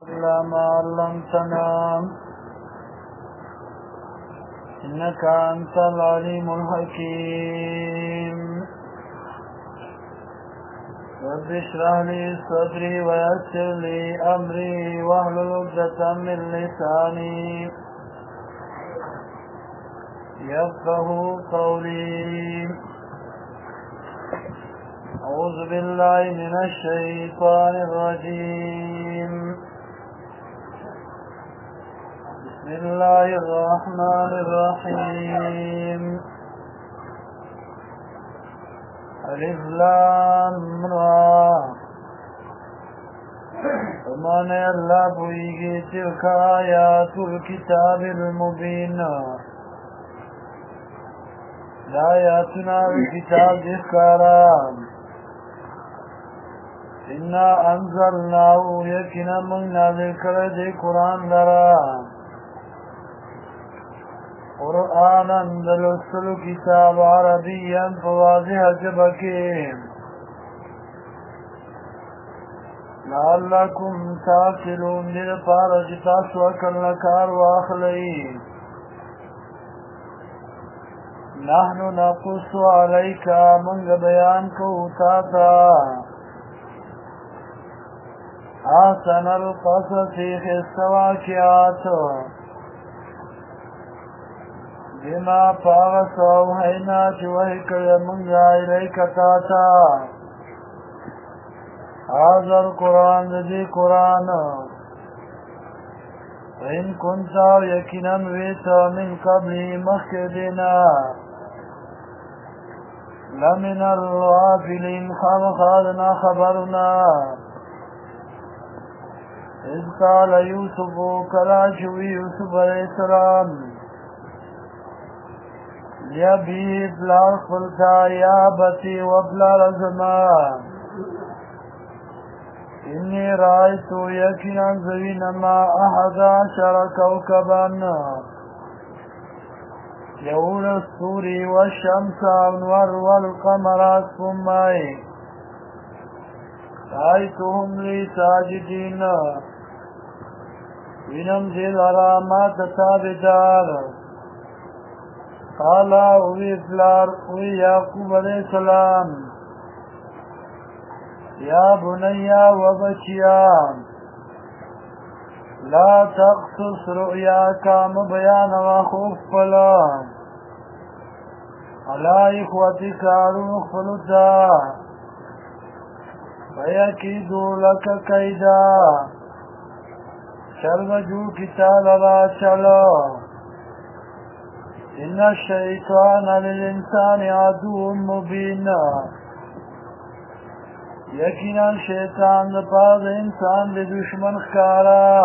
إلا ما علمتنا إنك أنت العليم الحكيم رب اشرح لي صدري ويسر لي أمري واحلل عقدة من لساني يفقه قولي. أعوذ بالله من الشيطان الرجيم. بسم الله الرحمن الرحيم. ألف لام را ومن الله بوئیگی تلك آیات الكتاب المبین آیاتنا الكتاب ذکارا إنا أنزلناه يكنا من نازل کرد قرآن لرا قرآنا دلسل كتاب عربيا فواضح جبكين لعلكم تاكلون للفارج تاسوكا لكار واخلين نحن نقص عليك من بيان كوتاتا آسن القصص خستواكيات بما پاغس اوحینا چوحکر منگا الیک تاتا هذا القرآن ذي قرآن وإن كنت يكنا ويتا من قبل مخدنا لمن الغافلين خلقنا خبرنا إذ قال يوسف كلاجوي يوسف عليه السلام لأبيه بلار خلتا يا بتي وبلار زمان إني رأيت يكنا زوينما 11 كوكبا يقول السور والشمس والنور والقمر أصفمي رأيتهم لي ساجدين ونمزل علامات تابدار قال اوی فلار اوی یعقوب علیہ السلام یا بنیا و بچیا لا تقصص رؤیاک مبیان و خوف پلا علا اخوتک روح فلتا ویکیدو لک کیدا شرمجو کتال را چلو إن الشيطان للإنسان عدو مبين يكنا الشيطان لبعض إنسان لدشمن خارا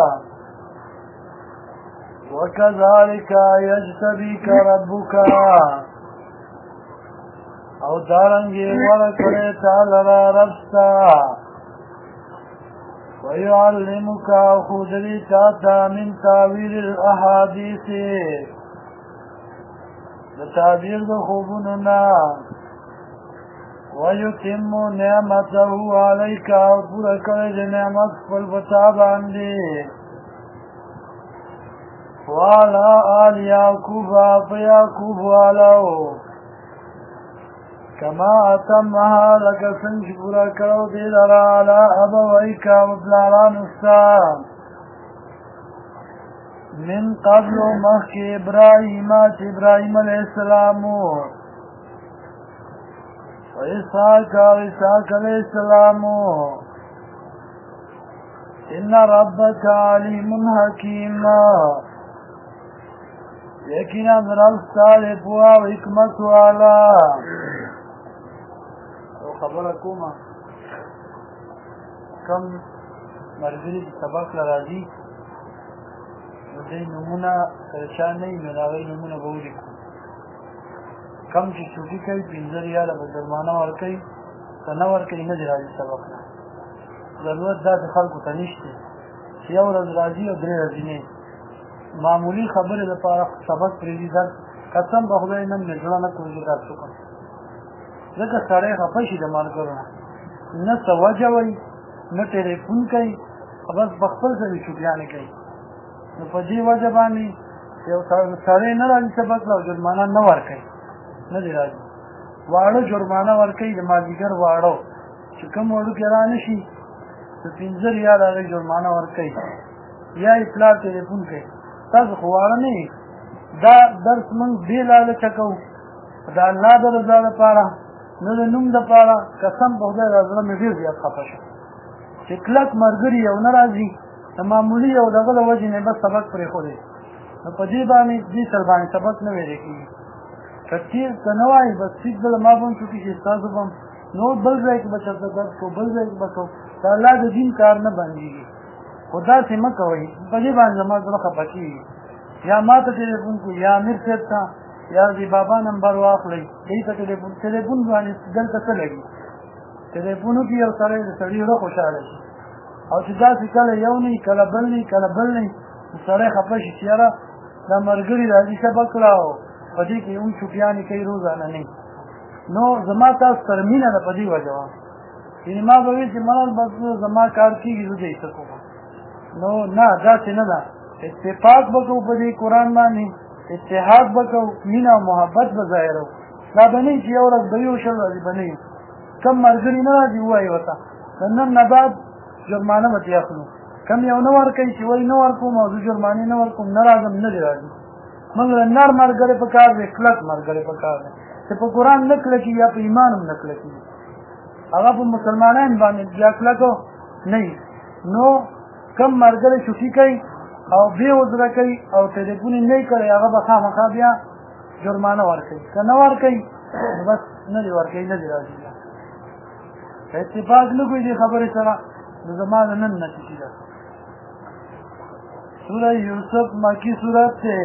وكذلك يجتبيك ربك أو دارنجي ولكري تعالى ربستا ويعلمك خذلي تاتا من تاويل الأحاديث لتعبير خوبنا ويتم نعمته عليك وفرك لنعمت فالفتاب عندي وعلى آل يعقوب فيعقوب علو كما أتمها لك سنشبرك ودير على أبويك وبلاران السلام من قبل مخ إبراهيم عليه السلام وإسحاق عليه السلام إن ربك عليم حكيم يكنا رب صالح وحكمت والا خبركما كم مرغري سبق لراضي دې نمونه پریشان نه وي هغه نمونه به ولیکو کم چې چوټي کوي 15 ریاله به جرمانه ورکوي که نه ورکوي نه دې راځي سبق نه ضرورت دا د خلکو ته نشته چې یو ورځ راځي او 3 ورځې نه معمولي خبرې لپاره سبق پرېږدي درس قسم به خدای نن مې زړه نه کوي چې درس وکړم ځکه سړی خفه شي د ملګرو نه څه وجه وایي نه ټلیفون کوي بس بخپل ځای چوپیانې کوي. نو په دې وجه باندې یو سړی نه راځي سبق له جرمانه نه ورکوي، نه دی راځي. واړه جرمانه ورکوي د مازدیګر واړه چې کوم وړوکي را نه شي د 15 ریال هغې جرمانه ورکوي، یا یې پلار تلیفون کوي. تاسو خو واړه نه یې، دا درس موږ بې لالچه کوو، د الله د رضا لپاره، نه د نوم دپاره. قسم په خدای دا زړه مې ډېر زیات خفه شو چې کلک ملګري یو نه راځي، د معمولي یو دغه د وجې نه بس سبق پرېښودی. نو په دې باندې دې سر باندې سبق نه ویلی کېږي. که تېر که نه وایي بس ټیک بله ما به هم چوټي چې ستاسو به هم نور بل ځای کې به چېرته درس کوو، بل ځای کې به کوو. د الله د دین کار نه بندېږي. خو داسې مه کوئ، په دې باندې زما زړه خفه کېږي. یا ما ته ټلیفون کوي، یا امیر صاحب ته، یا د بابا نمبر واخلئ، دې ته ټلیفون باندې دلته څه لګي؟ ټلیفونو کې یو سړی د سړي زړه خوشحاله شي، او چې داسې کله یو نه وي، کله بل نه وي، کله بل نه وي، سړی خفه شي چې یاره دا ملګري راځي سبق راو، په دې کې هم چوپیانې کوي روزانه نه. نو زما تاسو سره مینه ده په دې وجه وه، یعنې ما به وي چې منل بس زما کار کېږي زه دې څه کوم. نو نه، داسې نه ده. اتفاق به کوو په دې قرآن باندې، اتحاد به کوو، مینه او محبت به ظاهروو. دا به نه وي چې یو ورځ به یو، شل ورځې به نه وي. کم ملګري نه راځي ووایي ورته د نن نه بعد جرمانه به ترې اخلو. کم یو نه ورکوي چې وایي نه ورکوم او زه جرمانې نه ورکوم، نه راځم، نه دې راځي. موږ له نر ملګری په کار دی، کلک ملګری په کار دی چې په قرآن نه کلکي یا په ایمان هم نه کلکي، هغه په مسلمانان باندې بیا کلکو نه وي. نو کم ملګری چوټي کوي او بې عذره کوي او ټلیفون یې نه یې کړی، هغه به خامخا بیا جرمانه ورکوي. که نه ورکوي نو بس نه دې ورکوي، نه دې راځي. که اتفاق نه کوي دې خبرې سره نو زما د نن نتیجې ده. سوره یوسف مکی سورت دی،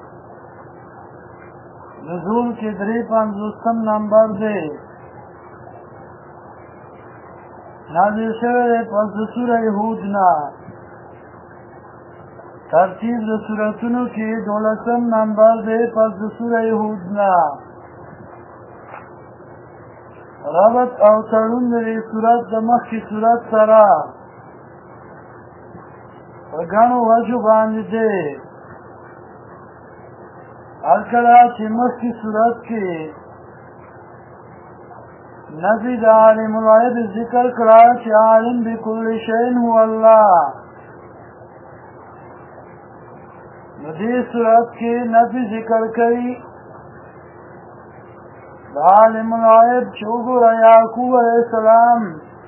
نزول کې 53 نمبر دی، نازل شوی دی پس د سوره هود نه. ترتیب د سورتونو کې 12 نمبر دی پس د سوره هود نه. ربط او تړون د دې سورت د مخکې سورت سره په ګڼو وجو باندې دی. هر کله چې مخکې سورت کې نفي د عالم الغیب ذکر کړه چې عالم بكل شیء هو الله، نو دې سورت کې نفي ذکر کوي د عالم الغیب چې وګوره یعقوب علیه السلام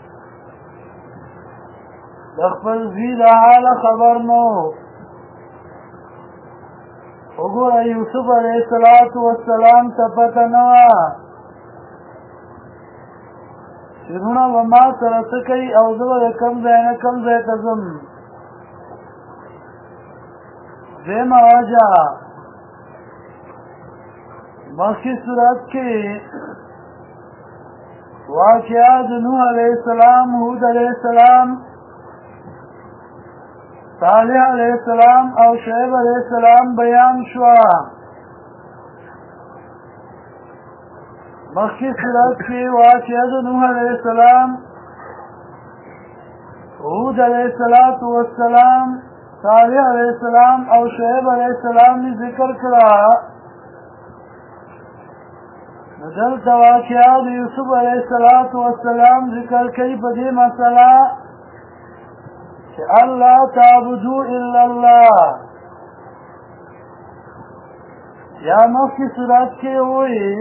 د خپل زوی د حاله خبر نو. وګوره یوسف علیه السلام ته پته نه وه چې وروڼه به ما سره څه کوي او زه به د کوم ځای نه کوم ځای ته ځم. دویمه وجه مخکې صورت کې واقعه د نوح علیه السلام، هود علیه السلام، صالح علیه السلام او شعیب علیه السلام بیان شوه. مخکې صورت کې واقعه د نوح علیه السلام، هود علیه السلام، صالح علیه السلام او شعیب علیه السلام ذکر کړه. دلته واقعه د یوسف علیه السلام ذکر کوي په دې مسله چې الله تعبدو الا الله. یا مخکې صورت کې وایي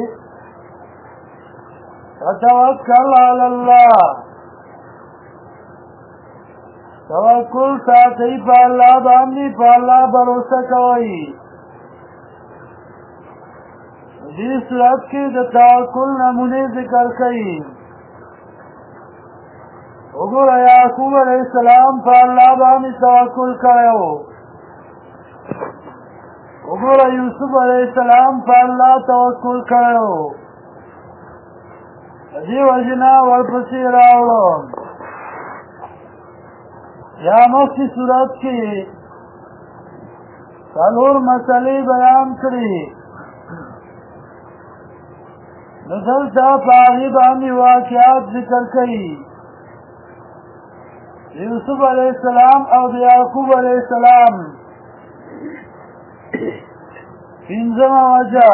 فتوکل علی الله، توکل ساتئ په الله باندې، په الله بروسه کوئ. دې صورت کې د توکل نمونې ذکر کوي. وګوره یعقوب علیه السلام په الله باندې توکل کړی و، وګوره یوسف علیه السلام په الله توکل کړی و. دې وجې نه ورپسې راوړم. یا مخکې صورت کې څلور مسلې بیان کړي، نو دلته په هغې باندې واقعات ذکر کوي. یوسف علیہ السلام او د یعقوب علیہ السلام پنځمه وجه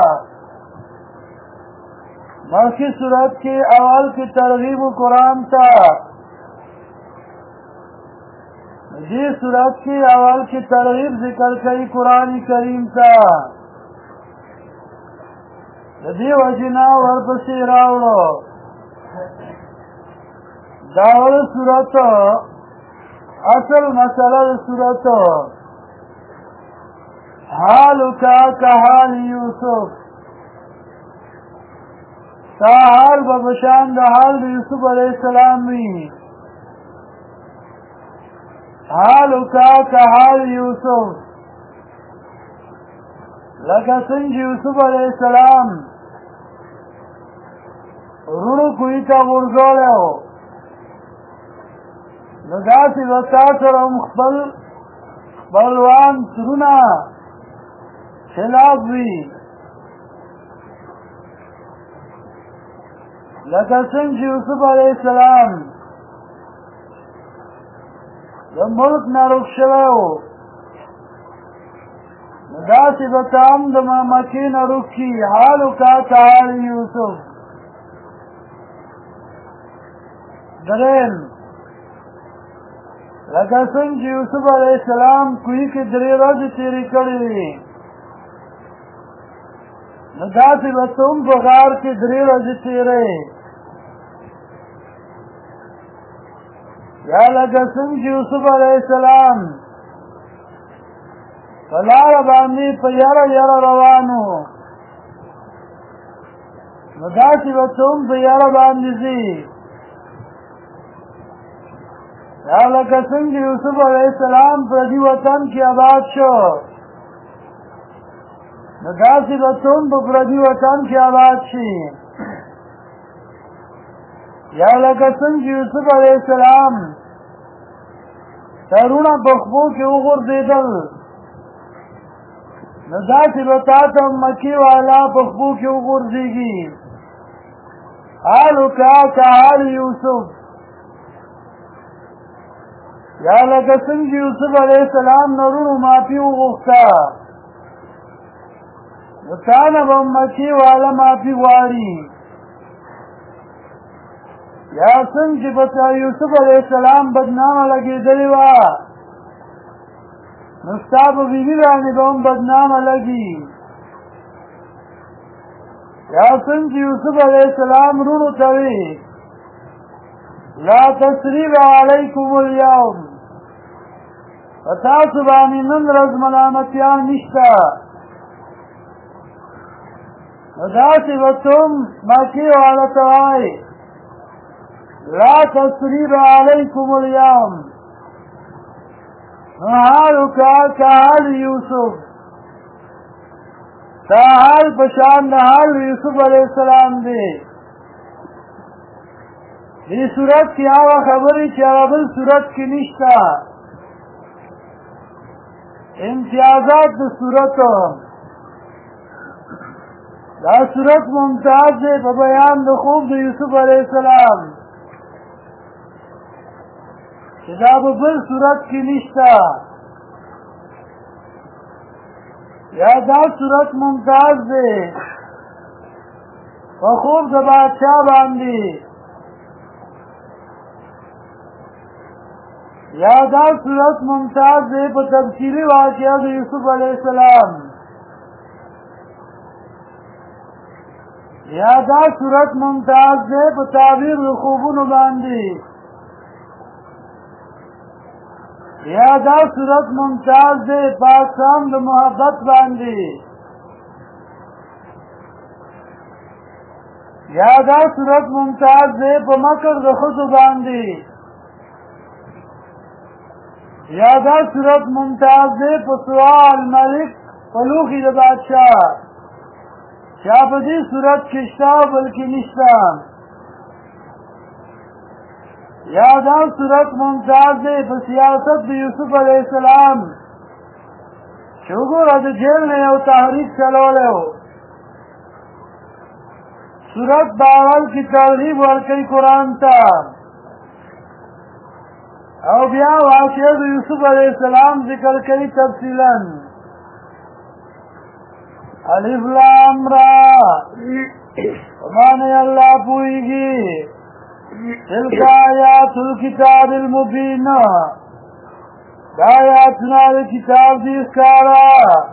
مخکې صورت کې اول کې ترغیب قرآن ته دې صورت کې اول کې ترغیب ذکر کوي قرآن کریم ته د دې وجې نه ورپسې راوړو دا اول صورت اصل مسئلہ صورت حالکا کحال یوسف تا حال ببشان دا حال دا یوسف علیہ السلام وی حالکا کحال یوسف لکه څنګه یوسف علیہ السلام رونو کوی تا ورزولیو نو داسې به تا سره هم خپلوان سرونه خلاف وي لکه څنګه یوسف علیہ السلام د ملک نه رخ شوی و نو داسې به تا هم د مکې نه رخ کي حالکا کحال یوسف درېم لکه څنګه چې یوسف علیہ السلام کوی کې 3 ورځې تېرې کړې وي نو داسې به ته هم په غار کې 3 ورځې تېرې یا لکه څنګه چې یوسف علیہ السلام په لاره باندې په یاره روان و نو داسې به ته هم په یاره باندې ځې یا لکه څنګه یوسف علیہ السلام پردي وطن کې آباد شو نو داسې به ته هم په پردي وطن کې آباد شي یا لکه څنګه یوسف علیہ السلام سرونه په خپو کې وغورځېدل نو داسې به تا ته مکې والا په خپو کې وغورځېږي حالکا کحال یوسف یا لکه څنګه یوسف علیہ السلام نورونو معافي وغوښته نو تا نه به مکې والا معافي غواړي یا څنګه چې په یوسف علیہ السلام بدنامه لګېدلې وه نو ستا په بیبي باندې به هم بدنامه لګي یا څنګه چې یوسف علیہ السلام رونو ته وي لا تسریب علیکم اليوم فتاسو باندې نن ورځ ملامتیان نشته نو داسې به تم مکې والا ته وایې لا تسریب علیکم اليوم نو حالکا کحال یوسف تا حال پشان د حال یوسف علیہ السلام دی دې صورت کې هغه خبرې چې هغه بل صورت کې نشته امتیازات د صورت دا صورت ممتاز دی په بیان د خوب د یوسف علیہ السلام چې دا په بل صورت کې نشته یا دا صورت ممتاز دی په خوب د بادشاہ باندې یا دا صورت ممتاز دی په تفصیلی واقعہ د یوسف علیہ السلام یا دا صورت ممتاز دی په تعبیر د خوبونو باندې یا دا صورت ممتاز دی په اقسام د محبت باندې یا دا صورت ممتاز دی په مکر د ښځو باندې یا دا صورت ممتاز دی په سوال ملک په لوښي د بادشاہ چا په دې صورت کې شته او بلکې نشته یا دا صورت ممتاز دی په سیاست د یوسف علیہ السلام چې وګوره د جیل نه یو تحریک چلولی و صورت باول کی ترغیب ورکړي قرآن ته او بیا واقعه د یوسف علیہ السلام ذکر کوي تفصیلا الف لام را معنی اللہ پوئیگی تلک آیات الكتاب المبین دا آیاتنا کتاب دی اسکارا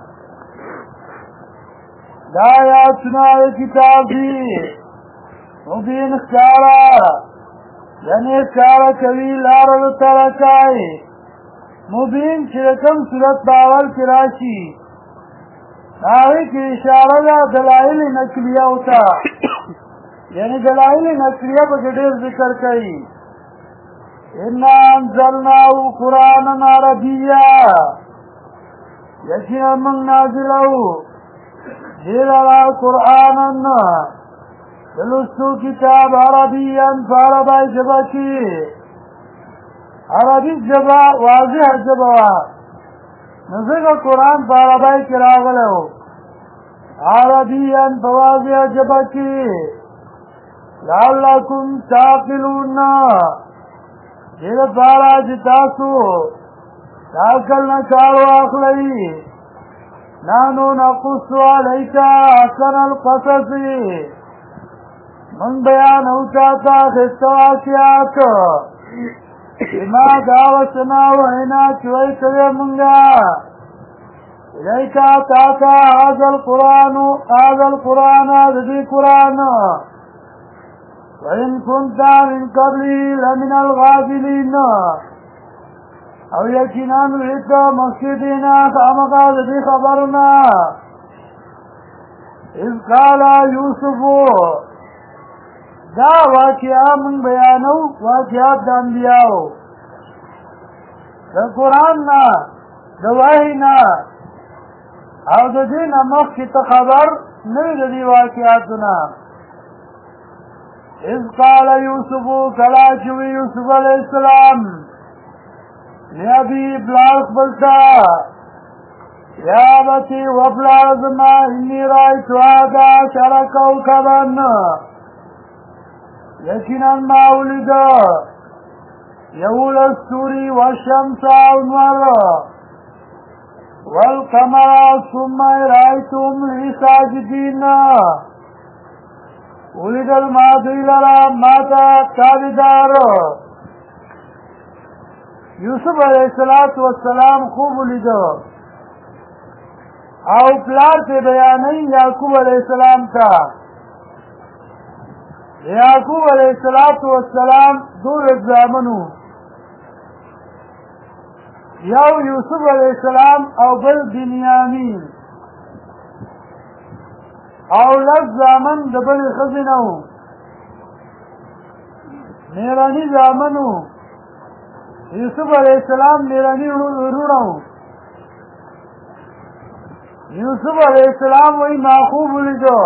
دا آیاتنا کتاب دی مبین اسکارا یعنی اسکارا کوي لارل ترکائی مبین چرکم صورت باول کراشی آئی کی اشارہ دا دلائل نقلیہ ہوتا یعنی دلائل نقلیہ بگڑیر ذکر کئی اِنَّا انزلناہو قرآنًا عربیہ یقینا من نازلہو جیلالہ قرآنًا دلستو کتاب عربیاً فعربائی جبا کی عربی جبا واضح جبا نزدیک قرآن په عربی کې راغلی و عربیا په واضح ژبه کې لعلکم تعقلون دې لپاره چې تاسو د عقل نه کار واخلئ نحنو نقص علیک احسن القصص من بیانو تاته ښایسته واقعات بما دعوتنا وحنا چوئی کوئی منگا الیکا تاتا هذا القرآن ذی قرآن وإن كنت من قبلی لمن الغافلین او یقینان ویتا مقصدینا خامقا ذی خبرنا اذ قال یوسف دا واقعا من بیانو واقعات دا انبیاءو دا قرآن نا دا وحی نا او دا دین مخ کی تخبر نوی دا دی واقعاتنا اذ قال یوسفو کلاشوی یوسف علیہ السلام لیابی بلاس بلتا یا بتی وبلازما انی رائتو آدھا شرکو کبن یقینا ما ولد یول السوری والشمس والنور والقمر ثم رأيتم لي ساجدين ولد الماضي لرا ماتا تابدار یوسف علیہ السلام خوب ولد او پلار تے بیانی یعقوب علیہ السلام کا یعقوب علیہ السلام دور ازامنو یو یوسف علیہ السلام او بل بنیامین او لگ زامن دبل خزنو میرانی زامنو یوسف علیہ السلام میرانی رونو یوسف علیہ السلام وی معقوب لیدو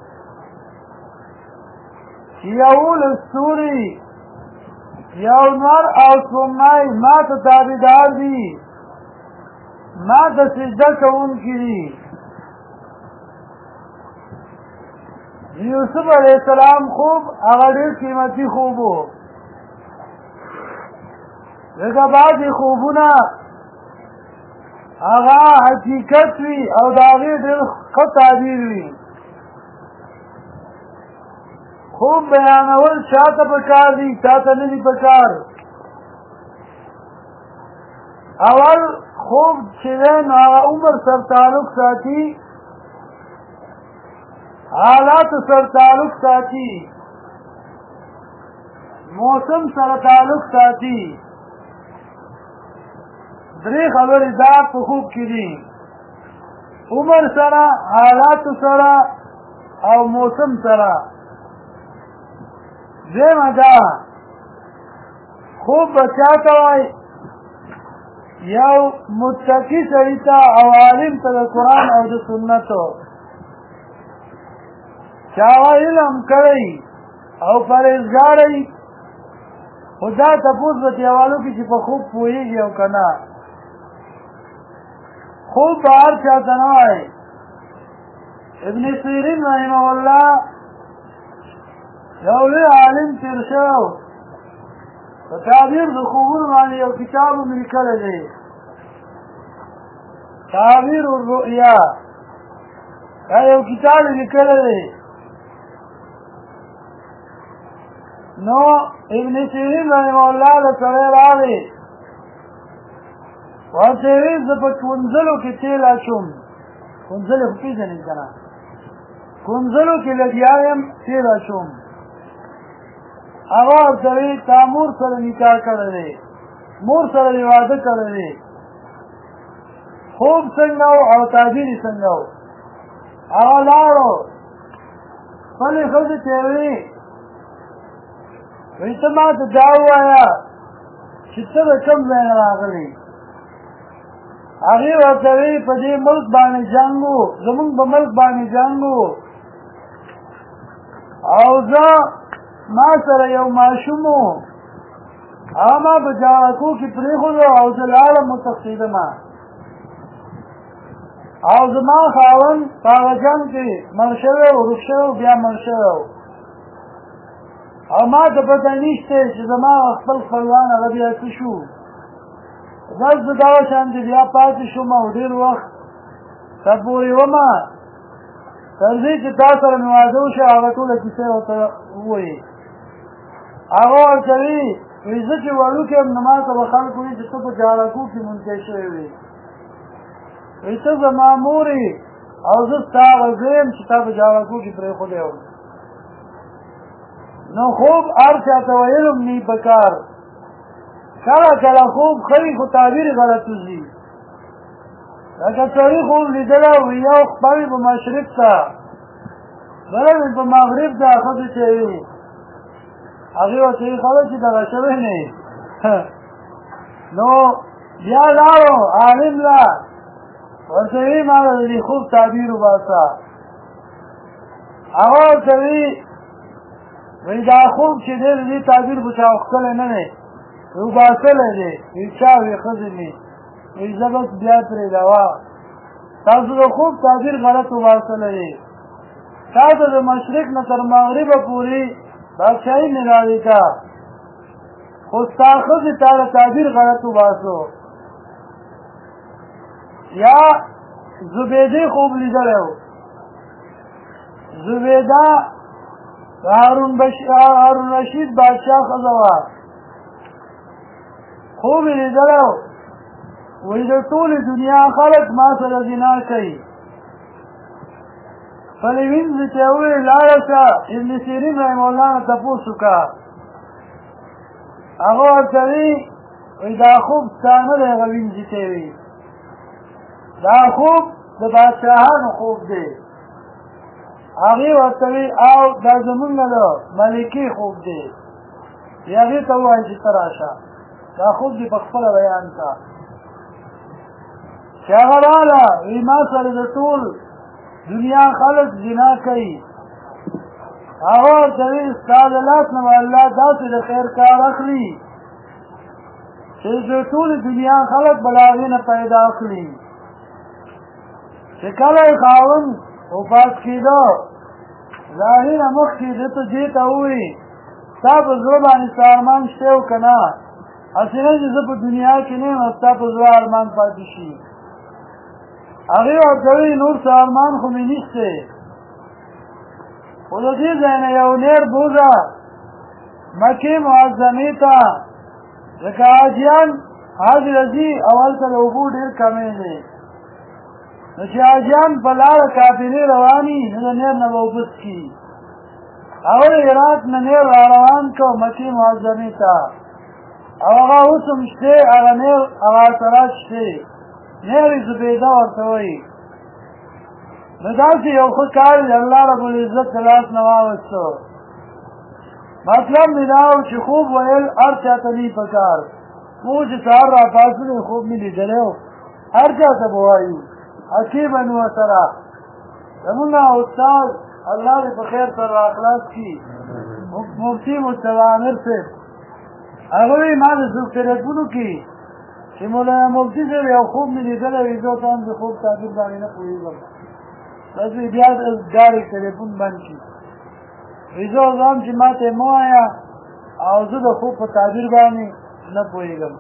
یول السوری یو نور او سمنائی ما تا تابدار دی ما تا سجدہ کون کی دی یوسف علیہ السلام خوب اغدیر قیمتی خوبو لکه بعضی خوبونا اغا حقیقت وی او داغی دل خط تعبیر وی خوب بیانول چاته پکار دی چاته ندی پکار اول خوب چیزن عمر سر تعلق ساتی حالات سر تعلق ساتی موسم سر تعلق ساتی دری خبر ذات په خوب کې دي عمر سره حالات سره او موسم سره زیمه دا خوب بچاته وای یو متقی سړي ته او عالم ته د قرآن او د سنتو چا علم کړی او پرهیزګارۍ خدا تپوس به دیوالو کې چې په خوب پوهېږي او که نه خوب به هر چاته نه وای ابن سیرین رحمه الله یو لوی عالم تیر شو په تعبیر د خوبونو باندې یو کتاب مې لیکلی دی تعبیر الرؤیا دا یو کتاب یې لیکلی دی نو ابن سیرین رحمه الله له سړی راغی ورته یې ویل زه په کونځلو کې تیل اچوم کونځلې خو پېژنې که نه کونځلو کې لګیا یم تیل اچوم هغه ورته ویل تا مور سره نکاح کړی دی مور سره یې واده کړی دی خوب څنګه و او تعبیر یې څنګه و هغه لاړو خپلې ښځې ته یې ویل وایي ته ما ته دا ووایه چې ته د کوم ځای نه راغلې هغې ورته ویل په دې ملک باندې جنګ و زمونږ په ملک باندې جنګ و او زه ما سره یو ماشوم و هغه ما په جاغکو کې پرېښودو او زه لاړم وتښتېدم او زما خاوند په هغه جنګ کې مړ شوی و ورک شوی و بیا مړ شوی و او ما ته پته نشته چې زما خپل خپلوان هغه بیا څه شو بس زه دغه شانتې بیا پاتې شوم او ډېر وخت ته پورې ومه تر دې چې تا سره مې واده وشي هغه ټوله کیسه یې ورته ووایي هغه ورته وایي وایي زه چې وړوکی یم نو ما ته به خلک وایي چې ته په جارکو کې منتی شوی وې وایي ته زما مور یې او زه ستا هغه زوی یم چې تا په جارکو کې پرېښودی وم نو خوب هر چا ته ویلم نی پکار کله کله خوب ښه خو تعبیر غلط وځي لکه سړي خوب لیدلی وي یو خپل په مشرق ته بله مې په مغرب ته ښځې چې وي هغې ورته ویل ښه ده چې دغه شوی نه نو بیا لاړو عالم له ورته ویل ما د دې خوب تعبیر وباسه هغه ورته ویل وی دا خوب چې دی د دې تعبیر خو چا ښکلی نه دی وباسلی دی وی چا وی ښځې مې وی زه بس بیا پرېږدوه تاسو د خوب تعبیر غلط وباسلی دی تا ته د مشرق نه تر مغربه پورې بادشاهي مېلاوې کا خو ستا ښځې تا د تعبیر غلط وباسو یا زبیدې خوب لیدلی و زبیده هارون رشید بادشاہ ښځه وه خوب یې لیدلی و وایي د ټولې دنیا خلک ما سره زنا کوي خپلې وینځې ته یې وویل لاړه شه ابن سیرین رحمه الله نه تپوس وکړه هغه ورته وایي دا خوب ستا نه دی هغه وینځې ته یې وي دا خوب د بادشاهانو خوب دی هغې ورته وی او دا زمونږ د ملکې خوب دی هغې ته ووایي چې ته راشه دا خوب دې په خپله بیان کړه چې هغه راله وی ما سره د ټول دنیا خلک زنا کوي هغه ورته وی ستا د لاس نه به الله داسې د خیر کار اخلي چې د ټولې دنیا خلک به له هغې نه پیدا اخلي چې کله یې خاوند وفات کېده د هغې نه مخکې ده ته دې ته ووایي ستا په زړه باندې ستا ارمان شته او که نه هسې نه چې زه په دنیا کې نه یم او ستا په زړه ارمان پاتې شي هغې ورته وایي نور څه ارمان خو مې نشته خو د دې ځای نه یو نیر بوځه مکې معظمې ته ځکه حاجیان حج راځي او هلته د اوبو ډېر کمی دی نو چې حاجیان په لاره قافلې رواني نو د نیر نه به اوبه څکي هغوی هرات نه نیر را روان کړو مکې معظمې ته او هغه اوس هم شته هغه نیر هغه اثرات شته نیر زبیده ورته وایي نو داسې یو ښه کار د الله ربالعزت د لاس نه واوسته مطلب مې دا و چې خوب ویل هر چا ته نی پکار موږ چې سهار را پاڅېدو خوب مې لیدلی و هر چا ته به وایو عقیبا ورسره زمونږ استاد الله دې په خیر سره راخلاص کړي مفتي مصطفی عامر صاحب هغه وایي ما د ټلیفونو کې چې مولانا مفتي صاحب یو خوب مې لیدلی وي زه ورته هم د خوب تعبیر باندې نه پوهېږم بس بیا ډایرکټ ټلیفون بند کړي وایي زه اوس هم چې ما ته یې مه وایه او زه د خوب په تعبیر باندې نه پوهېږم.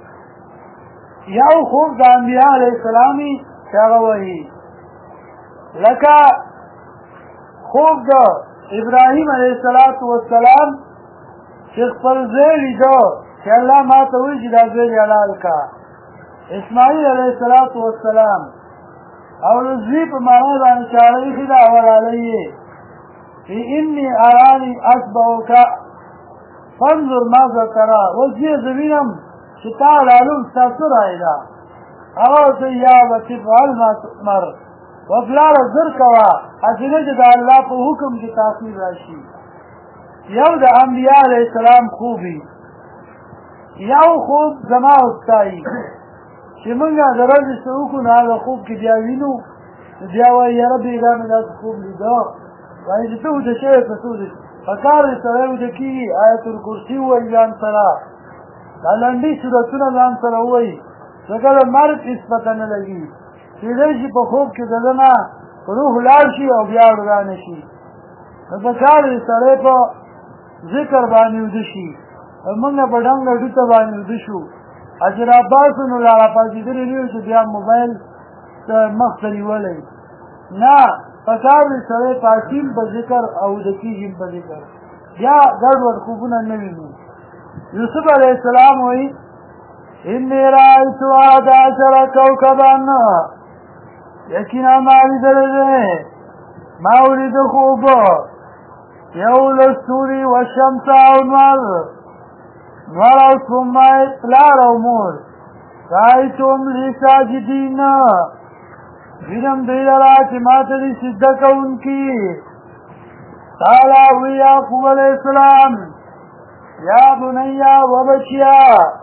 یو خوب د انبیاء علیه السلامي چې هغه وایي لکه خوب د ابراهیم علیه السلام چې خپل ځای لیده چې الله ما ته وایي چې دا ځای حلال کا. اسماعیل علیه السلام او د زوی په معنا باندې چاړه ایښې ده ورعلیه فی انی ارانی اصبعک فانظر ماذا ترى. اوس زه وینم چې تا لالوم ستا څه رایې ده. هغه ورته یا ابت افعل ما تؤمر وپلاره زر کوه هسې نه چې د الله په حکم کې تاخیر راشي. یو د انبیاء علیه السلام خوبي، یو خوب زما او ستایي چې موږ د ورځې څه وکړو نو هغه خوب کې بیا وینو بیا وایي یاره بېګا مې داسې خوب لیده وایي چې ته ویده شوې که څه ویده په کار دی سړی ویده کېږي آیت الکرسي ووایي ځان سره دا لنډې صورتونه ځان سره ووایي ځکه د مرګ هېڅ پته نه لګي. کېدای شي په خوب کې د ده نه روح لاړ شي او بیا ورانه شي. نو په کار دی سړی په ذکر باندې ویده شي. موږ په ډنګ ډوته باندې ویده شو چې راپاسو نو لا راپاسېدلي نه یو چې بیا موبایل مخ ته نیولی. نه په کار دی سړی پاسیم په ذکر او ویده کېږي په ذکر بیا ګډوډ خوبونه نه ویني. یوسف علیه السلام وایي انی رأیت احد عشر کوکبا، یقینا ما لیدلی دی ما ولیده خوب یو لستوري والشمس او نور او سپوږمۍ پلار او مور رأیتهم لی ساجدین، وینم دوی لره چې ما ته دي سجده کوونکي. قال وی یعقوب علیه السلام یا بنیا و بچیا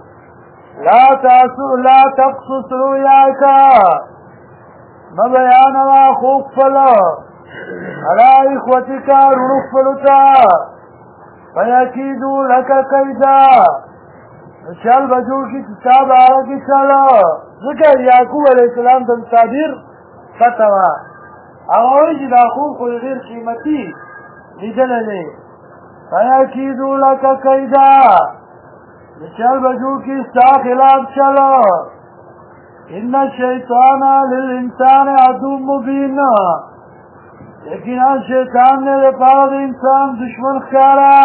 لا تقصص رؤیاک مبیانوا خوب خپل علی اخوتک رونو خپلو ته فیکیدو لک کیدا چل به جوړ کړي چې ستا باره کې چله. ځکه یعقوب علیه السلام ته تعبیر پته وه هغه وایي چې دا خوب خو ډېر قیمتي لیدلی دی. فیکیدو لک کیدا چل به جوړ کړي ستا خلاف چله. ان الشیطان للانسان عدو مبین، یقینا شیطان دی دپاره د انسان دشمن ښکاره.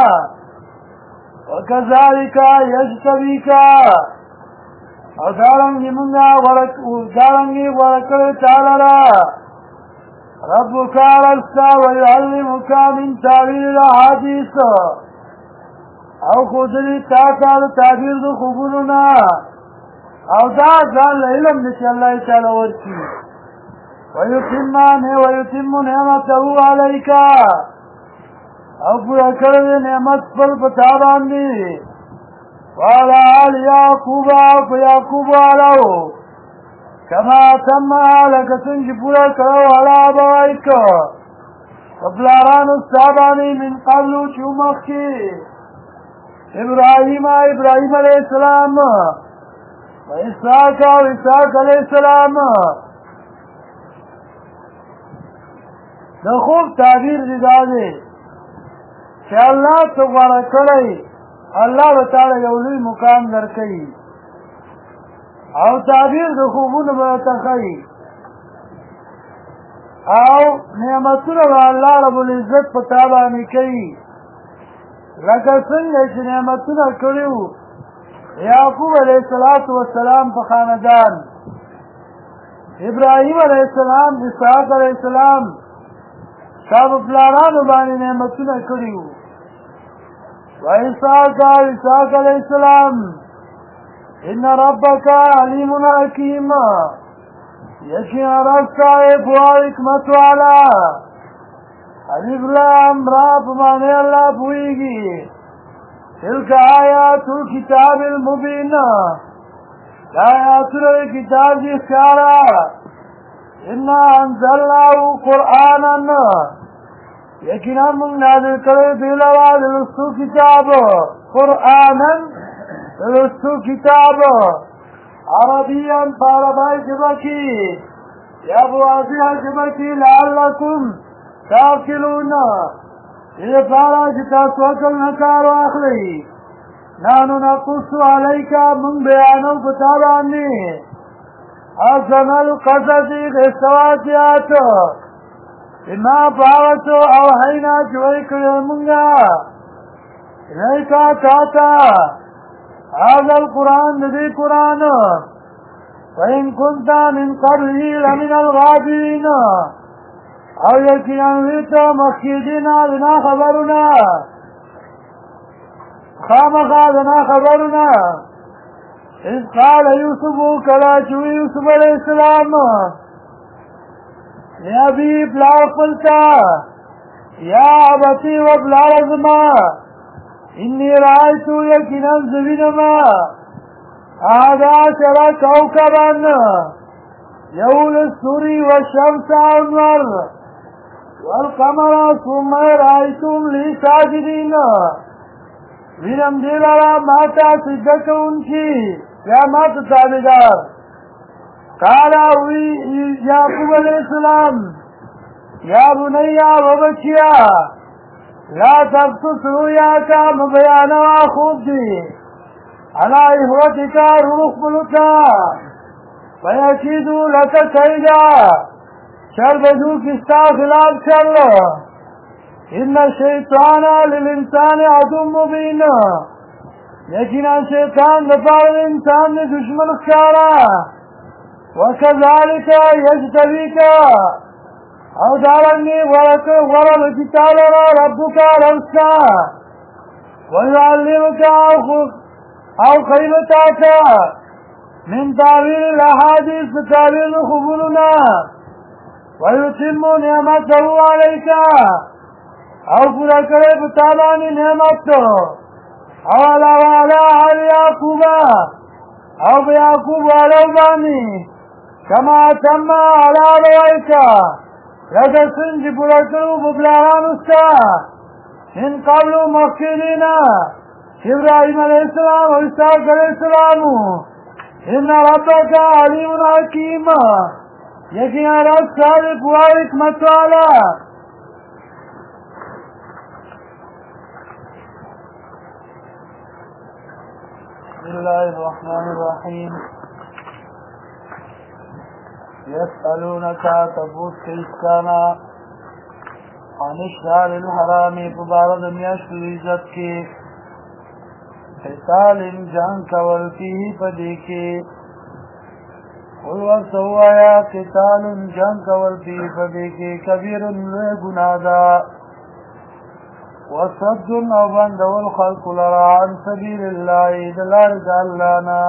وکذلک یجتبیک، او دارنګې مونږه غوره کړې تا لره ربک رستا ویعلمک من تعبیر الاحادیث، او ښودلي تا ته د تعبیر د خوبونو نه او دا ځان له علم دی چې الله یې تعالی ورکړي. ویتم نعمته علیک، او پوره کړی دی نعمت خپل په تا باندې. وعلى آل یعقوب، او په یعقوب والو کما تمها لکه څنګه چې پوره کړی و علی ابویک په پلارانو ستا باندې من قبلو چې مخکې ابراهیم علیه السلام و اسحاق علیه السلام. د خوب تعبیر دی دا دی چې الله ته غوره کړی الله به تعالی یو لوی مقام درکوي او تعبیر د خوبونو به ورته ښایي او نعمتونه به الله رب العزت په تا باندې کوي لکه څنګه چې نعمتونه کړي وو یعقوب علیه السلام په خاندان، ابراهیم علیه السلام، اسحاق علیه السلام تا په پلارانو باندې نعمتونه کړي وو. و اسحاق علیه السلام ان ربک علیم حکیم، یقینا رب ستا پوه او حکمت والا. الف لام را په معنی الله پوهېږي. تلک آیات الکتاب المبین، دا آیاتونه د کتاب دي ښکاره. انا انزلناه قرآنا، یقینا موږ نازل کړی دوی لره د لوستو کتاب قرآنا د لوستو کتاب عربیا په عربی ژبه کې یا په واضحه ژبه کې لعلکم تعقلون، دې پارا چې تاسو عقل نه کار واخلئ نحن نقص عليك من بیانو پتا باندې احسن القصص قصواتیات بما پاوتو او حینا چوئی کرو منگا الیکا تاتا هذا القرآن ندی قرآن فإن كنت من قبله لمن الغابرين او یقینا ویتا مخیدینا دنا خبرنا خامخا دنا خبرنا اذ قال یوسف کلاچوی یوسف علیہ السلام یا بی پلار قلتا یا عبتی و پلار ازما انی رائیتو یقینا زوینما آدھا شرا کوکبان یول السوری والشمس انور والقمر ثم رائیتم لی ساجدین وینم دیلارا ماتا سجدت انکی یا ماتا تابدار قالا وی یعقوب علیہ السلام یا بنیا و بچیا لا تقصص رؤیاکا مبیانا خوب دی علا اخوتکا روح بلتا فیکیدو لکا کئیدا شر بدو کستا خلاف شر ان الشیطان للانسان عدو مبین یقینا شیطان دپار انسان نے دشمن اختیارا وكذلك يجتبيك او دارنگی ورد کتالنا ربك رمسا ويعلمك او قيمتاك من تعبير الاحاديث بتعبير خبرنا ويتم نعمته عليك او پورا کرے بتابانی نعمت او علا یعقوب او بیعقوب علیہ بانی کما تم علا روائکا لکا سنج پورا کرو ببلاران استا من قبل مخیلینا ابراہیم علیہ السلام و اسحاق علیہ السلام ان ربک علیم حکیم یقینا رب صادق و حکمت والا بسم الله الرحمن الرحيم يسألونك تبوس كيسانا عن الشهر الحرام فبارد میاشت عزت کی قتال جنگ کول فيه پدی کی قل وسوایا قتال جنگ کول فيه پدی کی کبیر گناہ دا وصد او بندول خلق لرا عن سبيل الله دلال دالانا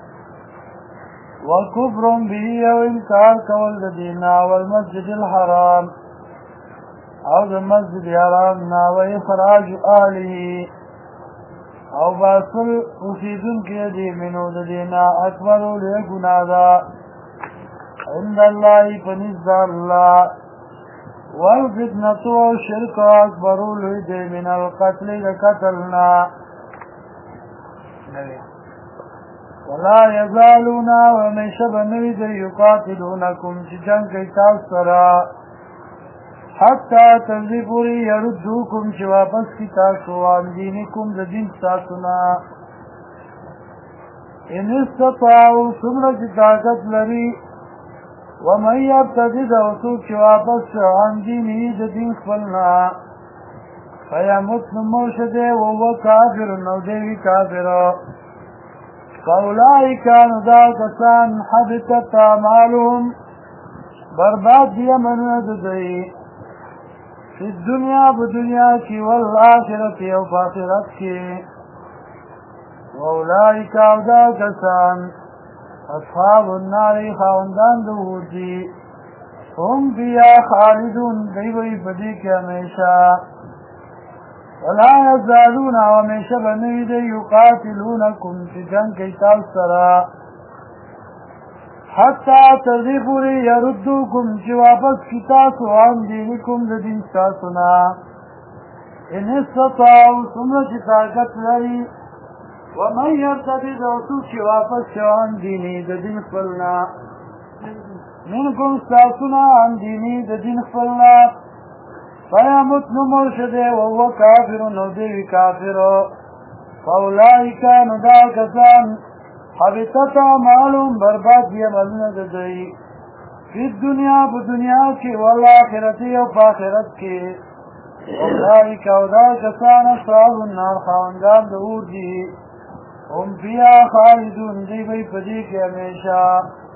وكفر به او انكار کول دينا والمسجد الحرام او المسجد الحرام نا واخراج اهله او باصل اسیدن کی دی منو دينا اکبر له گناہ دا عند الله فنزد الله والفتنة والشرك أكبر لدي من القتل لقتلنا ولا يزالون ومن شبنويد يقاتلونكم شجن كي تاثرا حتى تنذبري يردوكم شوابس كي تاسو عن دينكم لدين تاسنا إن استطاعوا سمرة طاقت لري ومن يبتدد وسوك واپس عن دینه د دین خپلنا فیمت نموشده وهو کافر نو دیوی کافر فاولئک ندا کسان حبطت اعمالهم برباد دی من ددئی فی الدنیا بدنیا کی والآخرت او فاخرت کی واولئک ندا کسان اصحاب النار خاوندان دوردی هم بیا خالدون دیوی بدی که ہمیشہ ولا یزالون ہمیشہ بنوید یقاتلونکم چی جنگ کی تاثرا حتی تذیبوری یردوکم چی واپس کی تاسو عن دینکم دین تاسونا ان استطاعوا سمرچ طاقت لری ومن يرتد وسوك واپس عن دینی د دین خپلنا منکم استاسنا عن دینی د دین خپلنا فیمت نمرشده وهو کافر ندوی کافر فاولئک ندا کسان حبطت اعمالهم برباد دی عملونه ددوی فی الدنیا بدنیا کی والآخرتی و فاخرت کی اولئک ودا کسان اصحاب النار خواندان د اور دی هم فیها خالدون دی بی پدی کے ہمیشہ